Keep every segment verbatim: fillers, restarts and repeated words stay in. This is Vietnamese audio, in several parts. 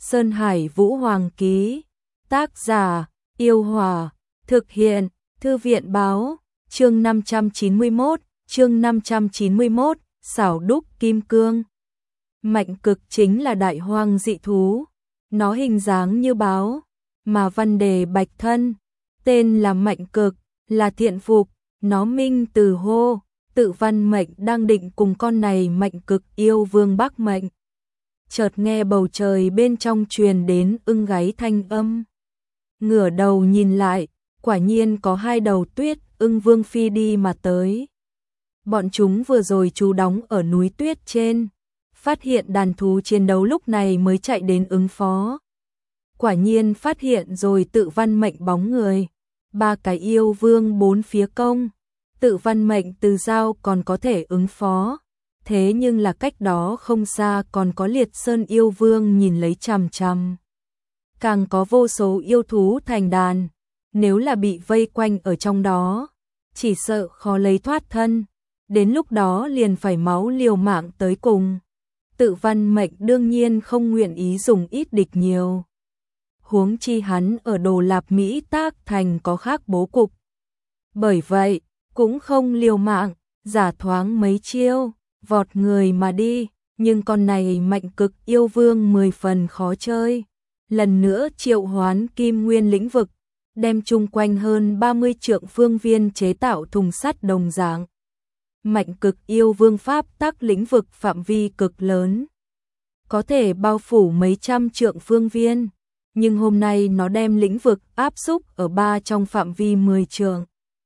Sơn Hải Vũ Hoàng ký. Tác giả, Yêu Hòa. Thực hiện, Thư viện báo. Chương năm trăm chín mươi mốt, chương năm trăm chín mươi mốt, xảo đúc kim cương. Mạnh cực chính là đại hoang dị thú. Nó hình dáng như báo, mà văn đề bạch thân. Tên là Mạnh cực, là thiện phục. Nó minh từ hô, tự văn mệnh đang định cùng con này Mạnh cực yêu vương bác mệnh. Chợt nghe bầu trời bên trong truyền đến ưng gáy thanh âm. Ngửa đầu nhìn lại, quả nhiên có hai đầu tuyết ưng vương phi đi mà tới. Bọn chúng vừa rồi trú đóng ở núi tuyết trên, phát hiện đàn thú chiến đấu lúc này mới chạy đến ứng phó. Quả nhiên phát hiện rồi tự văn mệnh bóng người. Ba cái yêu vương bốn phía công, tự văn mệnh từ giao còn có thể ứng phó. Thế nhưng là cách đó không xa còn có Liệt Sơn yêu vương nhìn lấy chằm chằm. Càng có vô số yêu thú thành đàn, nếu là bị vây quanh ở trong đó, chỉ sợ khó lấy thoát thân, đến lúc đó liền phải máu liều mạng tới cùng. Tự văn mệnh đương nhiên không nguyện ý dùng ít địch nhiều. Huống chi hắn ở Đồ Lạp Mỹ Tác Thành có khác bố cục. Bởi vậy, cũng không liều mạng, giả thoáng mấy chiêu, vọt người mà đi, nhưng con này Mạnh cực yêu vương mười phần khó chơi. Lần nữa triệu hoán kim nguyên lĩnh vực, đem chung quanh hơn ba mươi trượng phương viên chế tạo thùng sắt đồng dạng. Mạnh cực yêu vương pháp tắc lĩnh vực phạm vi cực lớn, có thể bao phủ mấy trăm trượng phương viên, nhưng hôm nay nó đem lĩnh vực áp xúc ở ba trong phạm vi mười trượng.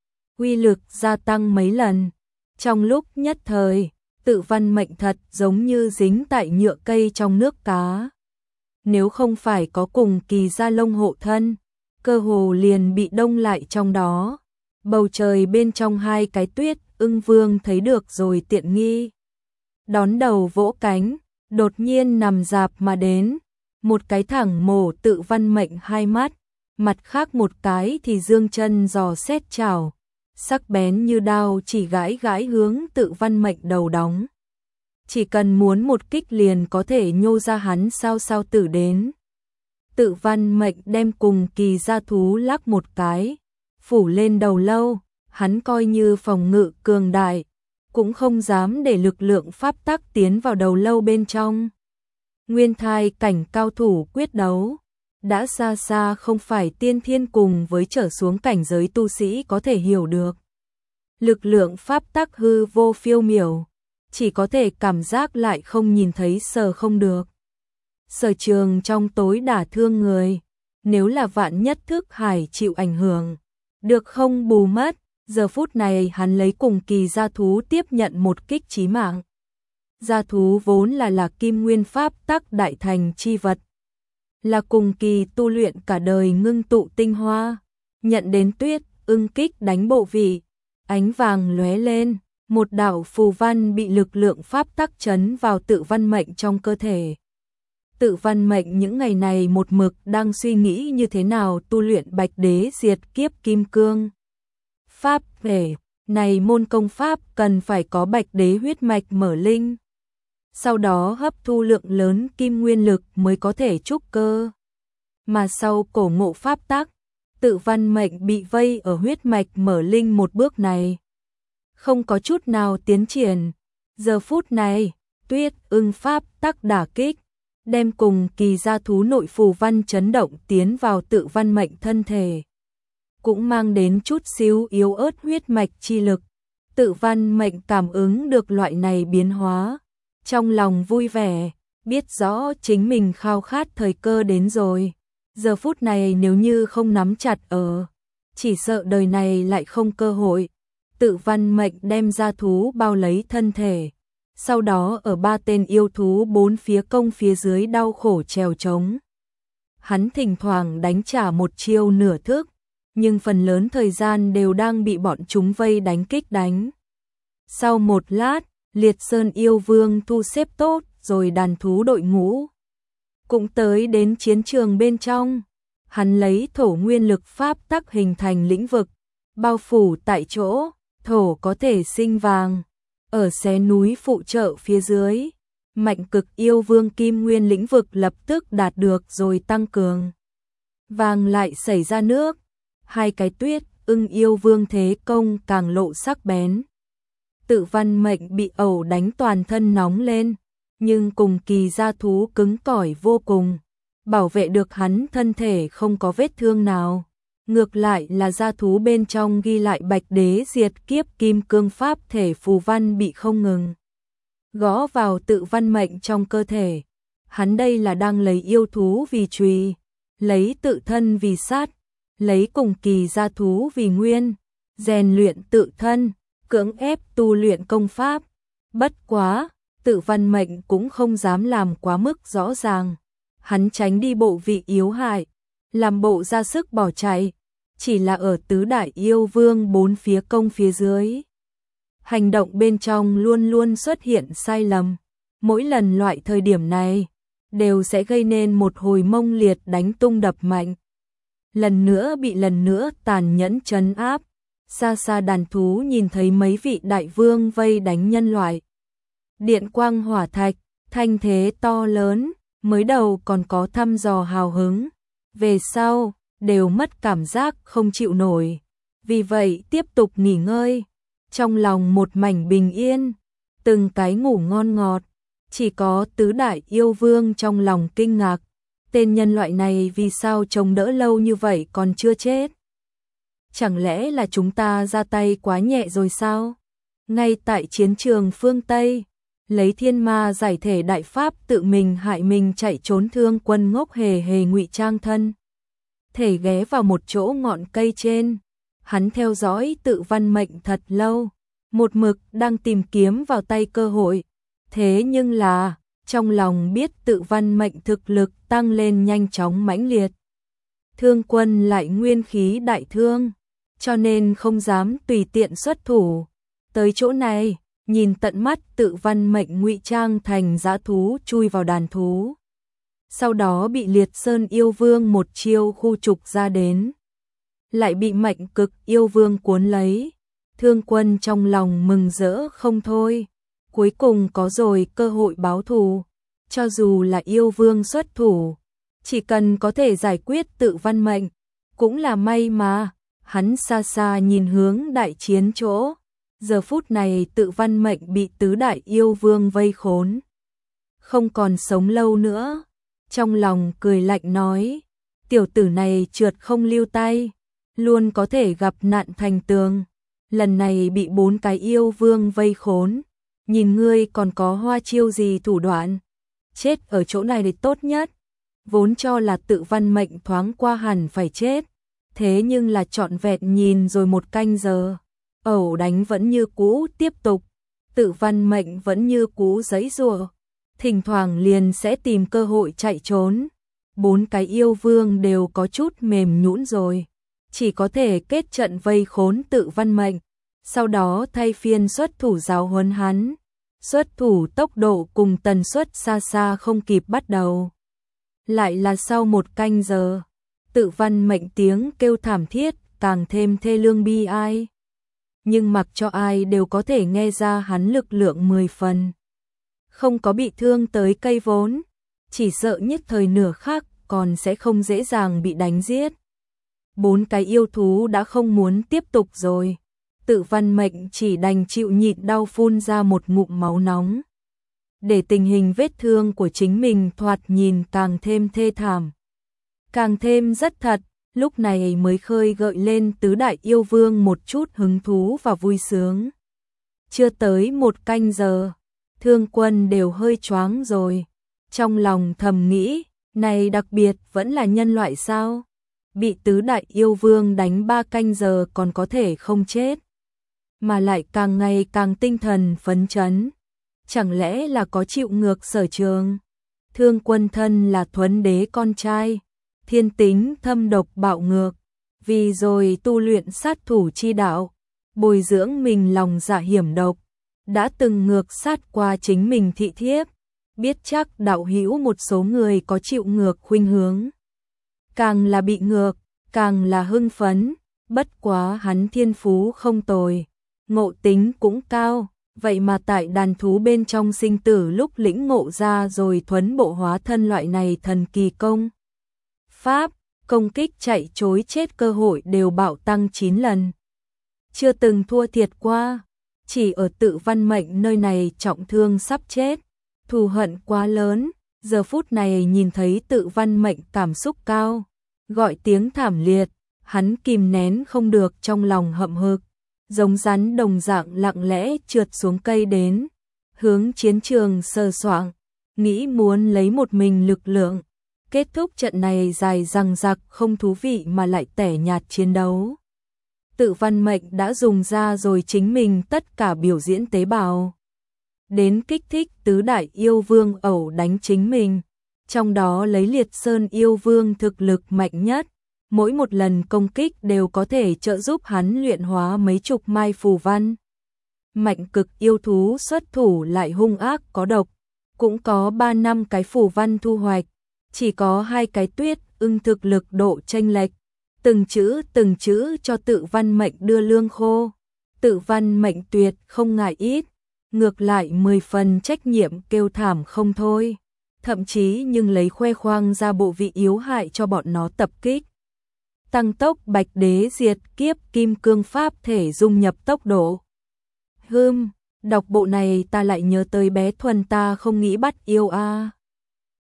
Uy lực gia tăng mấy lần, trong lúc nhất thời, tự văn mệnh thật giống như dính tại nhựa cây trong nước cá. Nếu không phải có cùng kỳ gia lông hộ thân, cơ hồ liền bị đông lại trong đó. Bầu trời bên trong hai cái tuyết ưng vương thấy được rồi tiện nghi. Đón đầu vỗ cánh, đột nhiên nằm dạp mà đến. Một cái thẳng mổ tự văn mệnh hai mắt, mặt khác một cái thì dương chân dò xét chảo, sắc bén như đao chỉ gãi gãi hướng tự văn mệnh đầu đóng. Chỉ cần muốn một kích liền có thể nhô ra hắn sao sao tử đến. Tự văn mệnh đem cùng kỳ gia thú lắc một cái, phủ lên đầu lâu, hắn coi như phòng ngự cường đại, cũng không dám để lực lượng pháp tắc tiến vào đầu lâu bên trong. Nguyên thai cảnh cao thủ quyết đấu, đã xa xa không phải tiên thiên cùng với trở xuống cảnh giới tu sĩ có thể hiểu được. Lực lượng pháp tắc hư vô phiêu miểu, chỉ có thể cảm giác lại không nhìn thấy sờ không được. Sở trường trong tối đả thương người, nếu là vạn nhất thức hải chịu ảnh hưởng, được không bù mất, giờ phút này hắn lấy cùng kỳ gia thú tiếp nhận một kích chí mạng. Gia thú vốn là là kim nguyên pháp tắc đại thành chi vật, là cùng kỳ tu luyện cả đời ngưng tụ tinh hoa, nhận đến tuyết ưng kích đánh bộ vị, ánh vàng lóe lên, một đạo phù văn bị lực lượng pháp tắc chấn vào tự văn mệnh trong cơ thể. Tự văn mệnh những ngày này một mực đang suy nghĩ như thế nào tu luyện Bạch Đế diệt kiếp kim cương pháp về, này môn công pháp cần phải có Bạch Đế huyết mạch mở linh, sau đó hấp thu lượng lớn kim nguyên lực mới có thể trúc cơ. Mà sau cổ ngộ pháp tắc, tự văn mệnh bị vây ở huyết mạch mở linh một bước này, không có chút nào tiến triển. Giờ phút này, tuyết ưng pháp tắc đả kích, đem cùng kỳ gia thú nội phù văn chấn động tiến vào tự văn mệnh thân thể, cũng mang đến chút xíu yếu ớt huyết mạch chi lực. Tự văn mệnh cảm ứng được loại này biến hóa, trong lòng vui vẻ, biết rõ chính mình khao khát thời cơ đến rồi. Giờ phút này nếu như không nắm chặt ở, chỉ sợ đời này lại không cơ hội. Tự văn mệnh đem gia thú bao lấy thân thể, sau đó ở ba tên yêu thú bốn phía công phía dưới đau khổ trèo trống. Hắn thỉnh thoảng đánh trả một chiêu nửa thức, nhưng phần lớn thời gian đều đang bị bọn chúng vây đánh kích đánh. Sau một lát, Liệt Sơn yêu vương thu xếp tốt rồi đàn thú đội ngũ cũng tới đến chiến trường bên trong. Hắn lấy thổ nguyên lực pháp tắc hình thành lĩnh vực, bao phủ tại chỗ, thổ có thể sinh vàng. Ở xé núi phụ trợ phía dưới, mạnh cực yêu vương kim nguyên lĩnh vực lập tức đạt được rồi tăng cường. Vàng lại xảy ra nước, hai cái tuyết ưng yêu vương thế công càng lộ sắc bén. Tự văn mệnh bị ẩu đánh toàn thân nóng lên, nhưng cùng kỳ gia thú cứng cỏi vô cùng, bảo vệ được hắn thân thể không có vết thương nào. Ngược lại là gia thú bên trong ghi lại bạch đế diệt kiếp kim cương pháp thể phù văn bị không ngừng gõ vào tự văn mệnh trong cơ thể. Hắn đây là đang lấy yêu thú vì chùy, lấy tự thân vì sát, lấy cùng kỳ gia thú vì nguyên, rèn luyện tự thân, cưỡng ép tu luyện công pháp. Bất quá, tự văn mệnh cũng không dám làm quá mức rõ ràng. Hắn tránh đi bộ vị yếu hại, làm bộ ra sức bỏ chạy, chỉ là ở tứ đại yêu vương bốn phía công phía dưới. Hành động bên trong luôn luôn xuất hiện sai lầm, mỗi lần loại thời điểm này, đều sẽ gây nên một hồi mông liệt đánh tung đập mạnh. Lần nữa bị lần nữa tàn nhẫn trấn áp, xa xa đàn thú nhìn thấy mấy vị đại vương vây đánh nhân loại. Điện quang hỏa thạch, thanh thế to lớn, mới đầu còn có thăm dò hào hứng, về sau, đều mất cảm giác không chịu nổi. Vì vậy tiếp tục nghỉ ngơi, trong lòng một mảnh bình yên, từng cái ngủ ngon ngọt. Chỉ có tứ đại yêu vương trong lòng kinh ngạc, tên nhân loại này vì sao chống đỡ lâu như vậy còn chưa chết? Chẳng lẽ là chúng ta ra tay quá nhẹ rồi sao? Ngay tại chiến trường phương Tây, lấy thiên ma giải thể đại pháp tự mình hại mình chạy trốn Thương Quân ngốc hề hề ngụy trang thân. Thể ghé vào một chỗ ngọn cây trên, hắn theo dõi tự văn mệnh thật lâu, một mực đang tìm kiếm vào tay cơ hội. Thế nhưng là, trong lòng biết tự văn mệnh thực lực tăng lên nhanh chóng mãnh liệt. Thương Quân lại nguyên khí đại thương, cho nên không dám tùy tiện xuất thủ. Tới chỗ này, nhìn tận mắt tự văn mệnh ngụy trang thành dã thú chui vào đàn thú. Sau đó bị Liệt Sơn yêu vương một chiêu khu trục ra đến. Lại bị mạnh cực yêu vương cuốn lấy. Thương Quân trong lòng mừng rỡ không thôi. Cuối cùng có rồi cơ hội báo thù. Cho dù là yêu vương xuất thủ, chỉ cần có thể giải quyết tự văn mệnh, cũng là may mà. Hắn xa xa nhìn hướng đại chiến chỗ. Giờ phút này tự văn mệnh bị tứ đại yêu vương vây khốn, không còn sống lâu nữa. Trong lòng cười lạnh nói, tiểu tử này trượt không lưu tay, luôn có thể gặp nạn thành tường. Lần này bị bốn cái yêu vương vây khốn, nhìn ngươi còn có hoa chiêu gì thủ đoạn. Chết ở chỗ này thì tốt nhất. Vốn cho là tự văn mệnh thoáng qua hẳn phải chết, thế nhưng là trọn vẹn nhìn rồi một canh giờ, ẩu đánh vẫn như cũ tiếp tục. Tự văn mệnh vẫn như cũ giãy giụa, thỉnh thoảng liền sẽ tìm cơ hội chạy trốn. Bốn cái yêu vương đều có chút mềm nhũn rồi, chỉ có thể kết trận vây khốn tự văn mệnh, sau đó thay phiên xuất thủ giáo huấn hắn. Xuất thủ tốc độ cùng tần suất xa xa không kịp bắt đầu. Lại là sau một canh giờ, tự văn mệnh tiếng kêu thảm thiết càng thêm thê lương bi ai. Nhưng mặc cho ai đều có thể nghe ra hắn lực lượng mười phần. Không có bị thương tới cây vốn, chỉ sợ nhất thời nửa khắc còn sẽ không dễ dàng bị đánh giết. Bốn cái yêu thú đã không muốn tiếp tục rồi. Tự văn mệnh chỉ đành chịu nhịn đau phun ra một ngụm máu nóng, để tình hình vết thương của chính mình thoạt nhìn càng thêm thê thảm, càng thêm rất thật. Lúc này mới khơi gợi lên tứ đại yêu vương một chút hứng thú và vui sướng. Chưa tới một canh giờ, Thương Quân đều hơi choáng rồi. Trong lòng thầm nghĩ, này đặc biệt vẫn là nhân loại sao? Bị tứ đại yêu vương đánh ba canh giờ còn có thể không chết, mà lại càng ngày càng tinh thần phấn chấn. Chẳng lẽ là có chịu ngược sở trường? Thương Quân thân là Thuấn Đế con trai, thiên tính thâm độc bạo ngược, vì rồi tu luyện sát thủ chi đạo, bồi dưỡng mình lòng dạ hiểm độc, đã từng ngược sát qua chính mình thị thiếp, biết chắc đạo hữu một số người có chịu ngược khuynh hướng. Càng là bị ngược, càng là hưng phấn. Bất quá hắn thiên phú không tồi, ngộ tính cũng cao, vậy mà tại đàn thú bên trong sinh tử lúc lĩnh ngộ ra rồi thuấn bộ hóa thân loại này thần kỳ công. Pháp, công kích chạy chối chết cơ hội đều bạo tăng chín lần. Chưa từng thua thiệt qua, chỉ ở Tự Văn Mệnh nơi này trọng thương sắp chết, thù hận quá lớn, giờ phút này nhìn thấy Tự Văn Mệnh cảm xúc cao, gọi tiếng thảm liệt, hắn kìm nén không được trong lòng hậm hực, giống rắn đồng dạng lặng lẽ trượt xuống cây đến, hướng chiến trường sờ soạng, nghĩ muốn lấy một mình lực lượng, kết thúc trận này dài dằng dặc không thú vị mà lại tẻ nhạt chiến đấu. Tự Văn Mệnh đã dùng ra rồi chính mình tất cả biểu diễn tế bào, đến kích thích tứ đại yêu vương ẩu đánh chính mình, trong đó lấy Liệt Sơn yêu vương thực lực mạnh nhất, mỗi một lần công kích đều có thể trợ giúp hắn luyện hóa mấy chục mai phù văn. Mạnh cực yêu thú xuất thủ lại hung ác có độc, cũng có ba năm cái phù văn thu hoạch, chỉ có hai cái Tuyết Ưng thực lực độ chênh lệch, từng chữ từng chữ cho Tự Văn Mệnh đưa lương khô. Tự Văn Mệnh tuyệt không ngại ít, ngược lại mười phần trách nhiệm kêu thảm không thôi, thậm chí nhưng lấy khoe khoang ra bộ vị yếu hại cho bọn nó tập kích. Tăng tốc Bạch Đế diệt kiếp kim cương pháp thể dung nhập tốc độ. Hừm, đọc bộ này ta lại nhớ tới bé Thuần ta không nghĩ bắt yêu a. À.